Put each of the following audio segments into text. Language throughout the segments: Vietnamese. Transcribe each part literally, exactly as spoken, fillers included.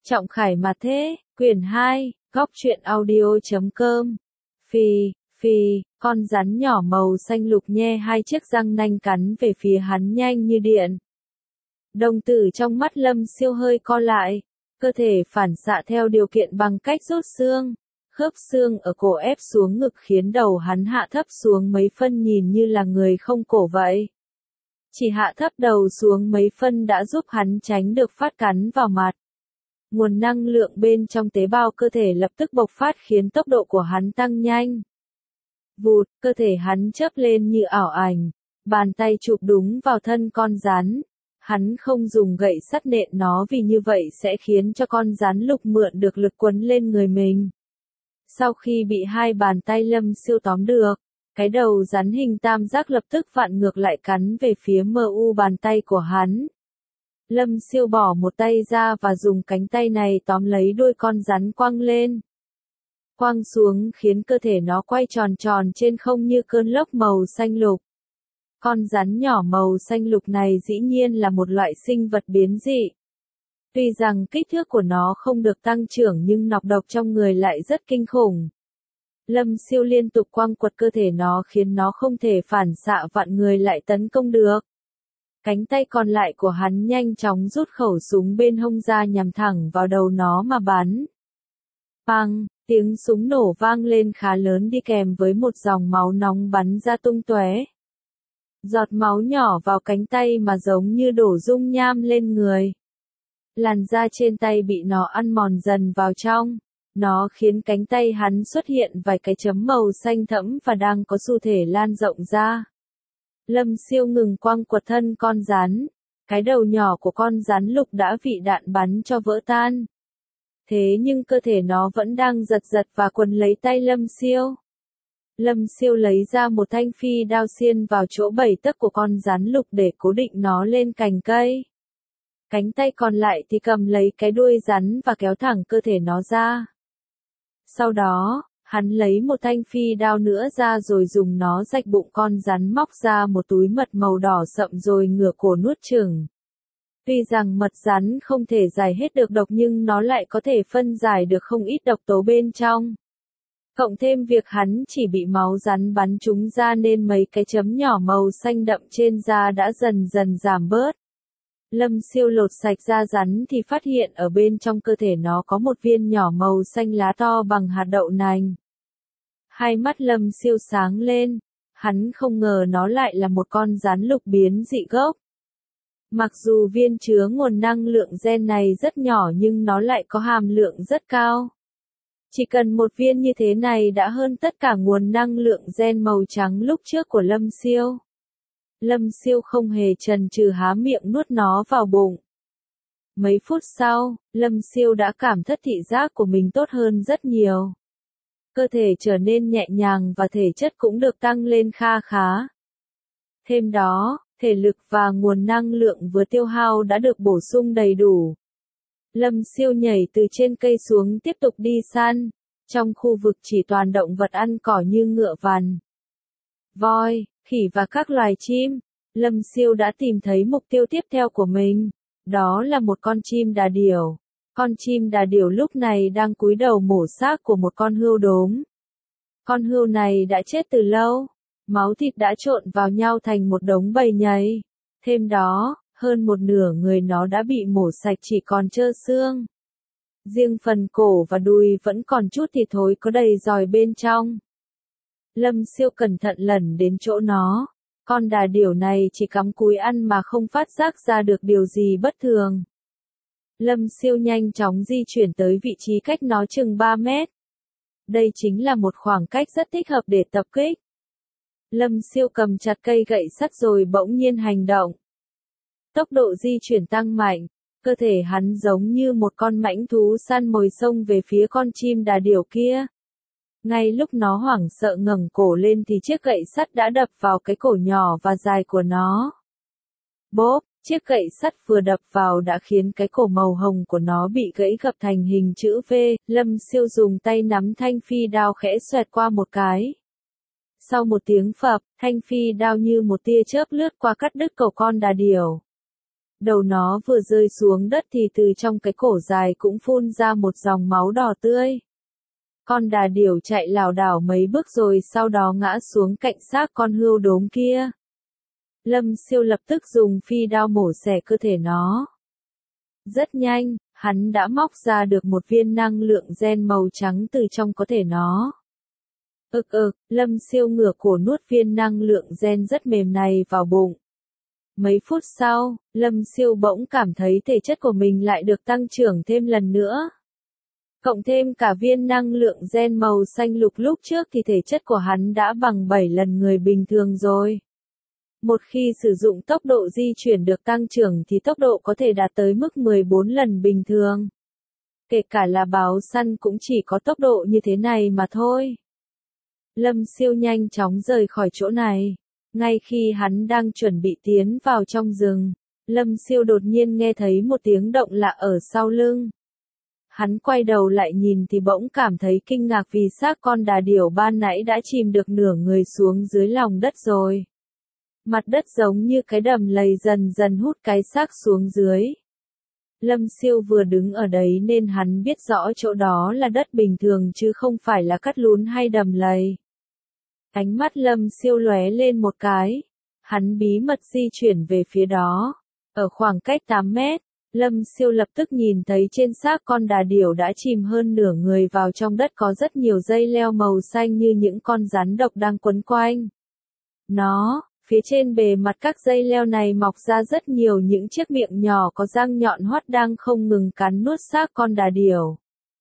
Trọng Khải mà thế, quyển hai, góc truyện audio chấm com. Phì, phì, con rắn nhỏ màu xanh lục nhe hai chiếc răng nanh cắn về phía hắn nhanh như điện. Đồng tử trong mắt Lâm Siêu hơi co lại, cơ thể phản xạ theo điều kiện bằng cách rút xương. Khớp xương ở cổ ép xuống ngực khiến đầu hắn hạ thấp xuống mấy phân nhìn như là người không cổ vậy. Chỉ hạ thấp đầu xuống mấy phân đã giúp hắn tránh được phát cắn vào mặt. Nguồn năng lượng bên trong tế bào cơ thể lập tức bộc phát khiến tốc độ của hắn tăng nhanh. Vụt, cơ thể hắn chớp lên như ảo ảnh, bàn tay chụp đúng vào thân con rắn. Hắn không dùng gậy sắt nện nó vì như vậy sẽ khiến cho con rắn lục mượn được lực quấn lên người mình. Sau khi bị hai bàn tay Lâm Siêu tóm được, cái đầu rắn hình tam giác lập tức vặn ngược lại cắn về phía mờ u bàn tay của hắn. Lâm Siêu bỏ một tay ra và dùng cánh tay này tóm lấy đuôi con rắn quăng lên. Quăng xuống khiến cơ thể nó quay tròn tròn trên không như cơn lốc màu xanh lục. Con rắn nhỏ màu xanh lục này dĩ nhiên là một loại sinh vật biến dị. Tuy rằng kích thước của nó không được tăng trưởng nhưng nọc độc trong người lại rất kinh khủng. Lâm Siêu liên tục quăng quật cơ thể nó khiến nó không thể phản xạ vặn người lại tấn công được. Cánh tay còn lại của hắn nhanh chóng rút khẩu súng bên hông ra nhằm thẳng vào đầu nó mà bắn. Pang, tiếng súng nổ vang lên khá lớn đi kèm với một dòng máu nóng bắn ra tung tóe. Giọt máu nhỏ vào cánh tay mà giống như đổ dung nham lên người. Làn da trên tay bị nó ăn mòn dần vào trong. Nó khiến cánh tay hắn xuất hiện vài cái chấm màu xanh thẫm và đang có xu thế lan rộng ra. Lâm Siêu ngừng quăng quật thân con rắn. Cái đầu nhỏ của con rắn lục đã bị đạn bắn cho vỡ tan. Thế nhưng cơ thể nó vẫn đang giật giật và quấn lấy tay Lâm Siêu. Lâm Siêu lấy ra một thanh phi đao xiên vào chỗ bảy tấc của con rắn lục để cố định nó lên cành cây. Cánh tay còn lại thì cầm lấy cái đuôi rắn và kéo thẳng cơ thể nó ra. Sau đó, hắn lấy một thanh phi đao nữa ra rồi dùng nó rạch bụng con rắn móc ra một túi mật màu đỏ sậm rồi ngửa cổ nuốt chửng. Tuy rằng mật rắn không thể giải hết được độc nhưng nó lại có thể phân giải được không ít độc tố bên trong. Cộng thêm việc hắn chỉ bị máu rắn bắn trúng ra nên mấy cái chấm nhỏ màu xanh đậm trên da đã dần dần giảm bớt. Lâm Siêu lột sạch da rắn thì phát hiện ở bên trong cơ thể nó có một viên nhỏ màu xanh lá to bằng hạt đậu nành. Hai mắt Lâm Siêu sáng lên, hắn không ngờ nó lại là một con rắn lục biến dị gốc. Mặc dù viên chứa nguồn năng lượng gen này rất nhỏ nhưng nó lại có hàm lượng rất cao. Chỉ cần một viên như thế này đã hơn tất cả nguồn năng lượng gen màu trắng lúc trước của Lâm Siêu. Lâm Siêu không hề chần chừ há miệng nuốt nó vào bụng. Mấy phút sau, Lâm Siêu đã cảm thấy thị giác của mình tốt hơn rất nhiều. Cơ thể trở nên nhẹ nhàng và thể chất cũng được tăng lên kha khá. Thêm đó, thể lực và nguồn năng lượng vừa tiêu hao đã được bổ sung đầy đủ. Lâm Siêu nhảy từ trên cây xuống tiếp tục đi săn. Trong khu vực chỉ toàn động vật ăn cỏ như ngựa vằn, voi, khỉ và các loài chim. Lâm Siêu đã tìm thấy mục tiêu tiếp theo của mình. Đó là một con chim đà điểu. Con chim đà điểu lúc này đang cúi đầu mổ xác của một con hươu đốm. Con hươu này đã chết từ lâu. Máu thịt đã trộn vào nhau thành một đống bầy nhầy. Thêm đó, hơn một nửa người nó đã bị mổ sạch chỉ còn trơ xương. Riêng phần cổ và đùi vẫn còn chút thịt thối có đầy giòi bên trong. Lâm Siêu cẩn thận lần đến chỗ nó. Con đà điểu này chỉ cắm cúi ăn mà không phát giác ra được điều gì bất thường. Lâm Siêu nhanh chóng di chuyển tới vị trí cách nó chừng ba mét. Đây chính là một khoảng cách rất thích hợp để tập kích. Lâm Siêu cầm chặt cây gậy sắt rồi bỗng nhiên hành động. Tốc độ di chuyển tăng mạnh, cơ thể hắn giống như một con mãnh thú săn mồi xông về phía con chim đà điểu kia. Ngay lúc nó hoảng sợ ngẩng cổ lên thì chiếc gậy sắt đã đập vào cái cổ nhỏ và dài của nó. Bốp, chiếc gậy sắt vừa đập vào đã khiến cái cổ màu hồng của nó bị gãy gập thành hình chữ V. Lâm Siêu dùng tay nắm thanh phi đao khẽ xoẹt qua một cái. Sau một tiếng phập, thanh phi đao như một tia chớp lướt qua cắt đứt cổ con đà điểu. Đầu nó vừa rơi xuống đất thì từ trong cái cổ dài cũng phun ra một dòng máu đỏ tươi. Con đà điểu chạy lảo đảo mấy bước rồi sau đó ngã xuống cạnh xác con hươu đốm kia. Lâm Siêu lập tức dùng phi đao mổ xẻ cơ thể nó. Rất nhanh, hắn đã móc ra được một viên năng lượng gen màu trắng từ trong cơ thể nó. Ực ực, Lâm Siêu ngửa cổ nuốt viên năng lượng gen rất mềm này vào bụng. Mấy phút sau, Lâm Siêu bỗng cảm thấy thể chất của mình lại được tăng trưởng thêm lần nữa. Cộng thêm cả viên năng lượng gen màu xanh lục lúc trước thì thể chất của hắn đã bằng bảy lần người bình thường rồi. Một khi sử dụng tốc độ di chuyển được tăng trưởng thì tốc độ có thể đạt tới mức mười bốn lần bình thường. Kể cả là báo săn cũng chỉ có tốc độ như thế này mà thôi. Lâm Siêu nhanh chóng rời khỏi chỗ này. Ngay khi hắn đang chuẩn bị tiến vào trong rừng, Lâm Siêu đột nhiên nghe thấy một tiếng động lạ ở sau lưng. Hắn quay đầu lại nhìn thì bỗng cảm thấy kinh ngạc vì xác con đà điểu ban nãy đã chìm được nửa người xuống dưới lòng đất rồi. Mặt đất giống như cái đầm lầy dần dần hút cái xác xuống dưới. Lâm Siêu vừa đứng ở đấy nên hắn biết rõ chỗ đó là đất bình thường chứ không phải là cắt lún hay đầm lầy. Ánh mắt Lâm Siêu lóe lên một cái. Hắn bí mật di chuyển về phía đó. Ở khoảng cách tám mét, Lâm Siêu lập tức nhìn thấy trên xác con đà điểu đã chìm hơn nửa người vào trong đất có rất nhiều dây leo màu xanh như những con rắn độc đang quấn quanh. Nó, phía trên bề mặt các dây leo này mọc ra rất nhiều những chiếc miệng nhỏ có răng nhọn hoắt đang không ngừng cắn nuốt xác con đà điểu.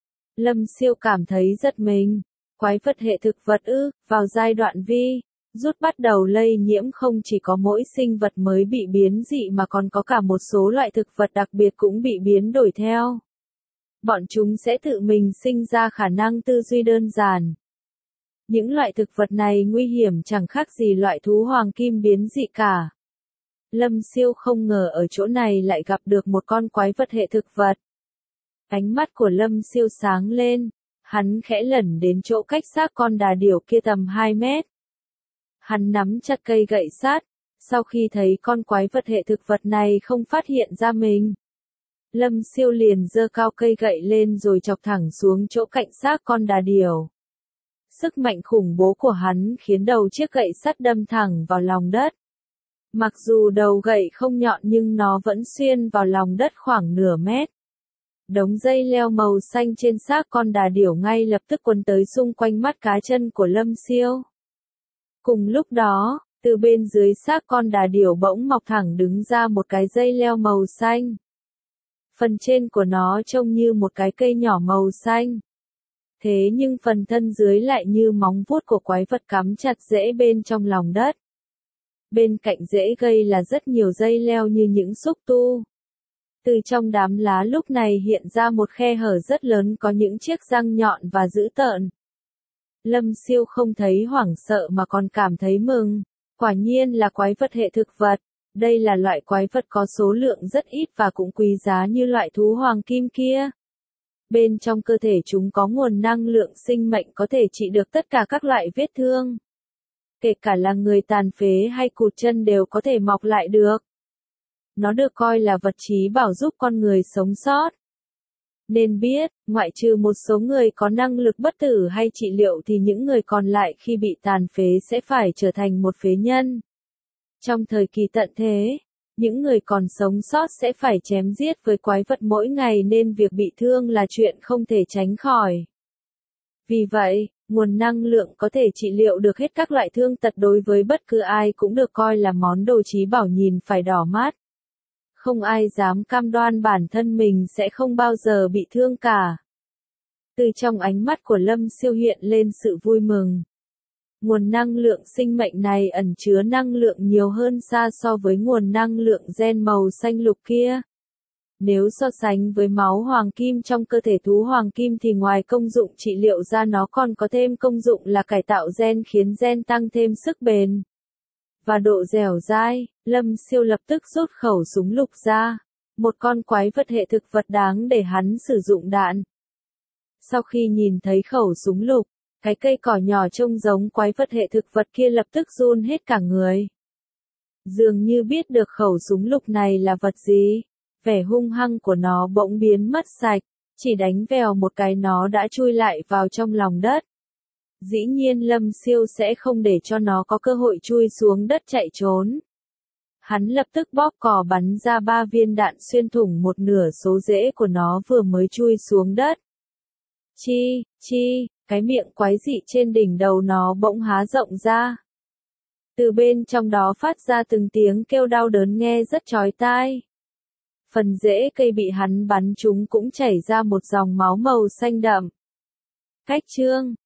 Lâm Siêu cảm thấy giật mình. Quái vật hệ thực vật ư, vào giai đoạn vi, rút bắt đầu lây nhiễm không chỉ có mỗi sinh vật mới bị biến dị mà còn có cả một số loại thực vật đặc biệt cũng bị biến đổi theo. Bọn chúng sẽ tự mình sinh ra khả năng tư duy đơn giản. Những loại thực vật này nguy hiểm chẳng khác gì loại thú hoàng kim biến dị cả. Lâm Siêu không ngờ ở chỗ này lại gặp được một con quái vật hệ thực vật. Ánh mắt của Lâm Siêu sáng lên. Hắn khẽ lẩn đến chỗ cách xác con đà điểu kia tầm hai mét. Hắn nắm chặt cây gậy sắt, sau khi thấy con quái vật hệ thực vật này không phát hiện ra mình. Lâm Siêu liền giơ cao cây gậy lên rồi chọc thẳng xuống chỗ cạnh xác con đà điểu. Sức mạnh khủng bố của hắn khiến đầu chiếc gậy sắt đâm thẳng vào lòng đất. Mặc dù đầu gậy không nhọn nhưng nó vẫn xuyên vào lòng đất khoảng nửa mét. Đống dây leo màu xanh trên xác con đà điểu ngay lập tức quấn tới xung quanh mắt cá chân của Lâm Siêu. Cùng lúc đó, từ bên dưới xác con đà điểu bỗng mọc thẳng đứng ra một cái dây leo màu xanh. Phần trên của nó trông như một cái cây nhỏ màu xanh. Thế nhưng phần thân dưới lại như móng vuốt của quái vật cắm chặt rễ bên trong lòng đất. Bên cạnh rễ cây là rất nhiều dây leo như những xúc tu. Từ trong đám lá lúc này hiện ra một khe hở rất lớn có những chiếc răng nhọn và dữ tợn. Lâm Siêu không thấy hoảng sợ mà còn cảm thấy mừng. Quả nhiên là quái vật hệ thực vật. Đây là loại quái vật có số lượng rất ít và cũng quý giá như loại thú hoàng kim kia. Bên trong cơ thể chúng có nguồn năng lượng sinh mệnh có thể trị được tất cả các loại vết thương. Kể cả là người tàn phế hay cụt chân đều có thể mọc lại được. Nó được coi là vật trí bảo giúp con người sống sót. Nên biết, ngoại trừ một số người có năng lực bất tử hay trị liệu thì những người còn lại khi bị tàn phế sẽ phải trở thành một phế nhân. Trong thời kỳ tận thế, những người còn sống sót sẽ phải chém giết với quái vật mỗi ngày nên việc bị thương là chuyện không thể tránh khỏi. Vì vậy, nguồn năng lượng có thể trị liệu được hết các loại thương tật đối với bất cứ ai cũng được coi là món đồ trí bảo nhìn phải đỏ mắt. Không ai dám cam đoan bản thân mình sẽ không bao giờ bị thương cả. Từ trong ánh mắt của Lâm Siêu hiện lên sự vui mừng. Nguồn năng lượng sinh mệnh này ẩn chứa năng lượng nhiều hơn xa so với nguồn năng lượng gen màu xanh lục kia. Nếu so sánh với máu hoàng kim trong cơ thể thú hoàng kim thì ngoài công dụng trị liệu ra nó còn có thêm công dụng là cải tạo gen khiến gen tăng thêm sức bền và độ dẻo dai. Lâm Siêu lập tức rút khẩu súng lục ra, một con quái vật hệ thực vật đáng để hắn sử dụng đạn. Sau khi nhìn thấy khẩu súng lục, cái cây cỏ nhỏ trông giống quái vật hệ thực vật kia lập tức run hết cả người. Dường như biết được khẩu súng lục này là vật gì. Vẻ hung hăng của nó bỗng biến mất sạch, chỉ đánh vèo một cái nó đã chui lại vào trong lòng đất. Dĩ nhiên Lâm Siêu sẽ không để cho nó có cơ hội chui xuống đất chạy trốn. Hắn lập tức bóp cò bắn ra ba viên đạn xuyên thủng một nửa số rễ của nó vừa mới chui xuống đất. Chi, chi, cái miệng quái dị trên đỉnh đầu nó bỗng há rộng ra. Từ bên trong đó phát ra từng tiếng kêu đau đớn nghe rất chói tai. Phần rễ cây bị hắn bắn trúng cũng chảy ra một dòng máu màu xanh đậm. Cách chương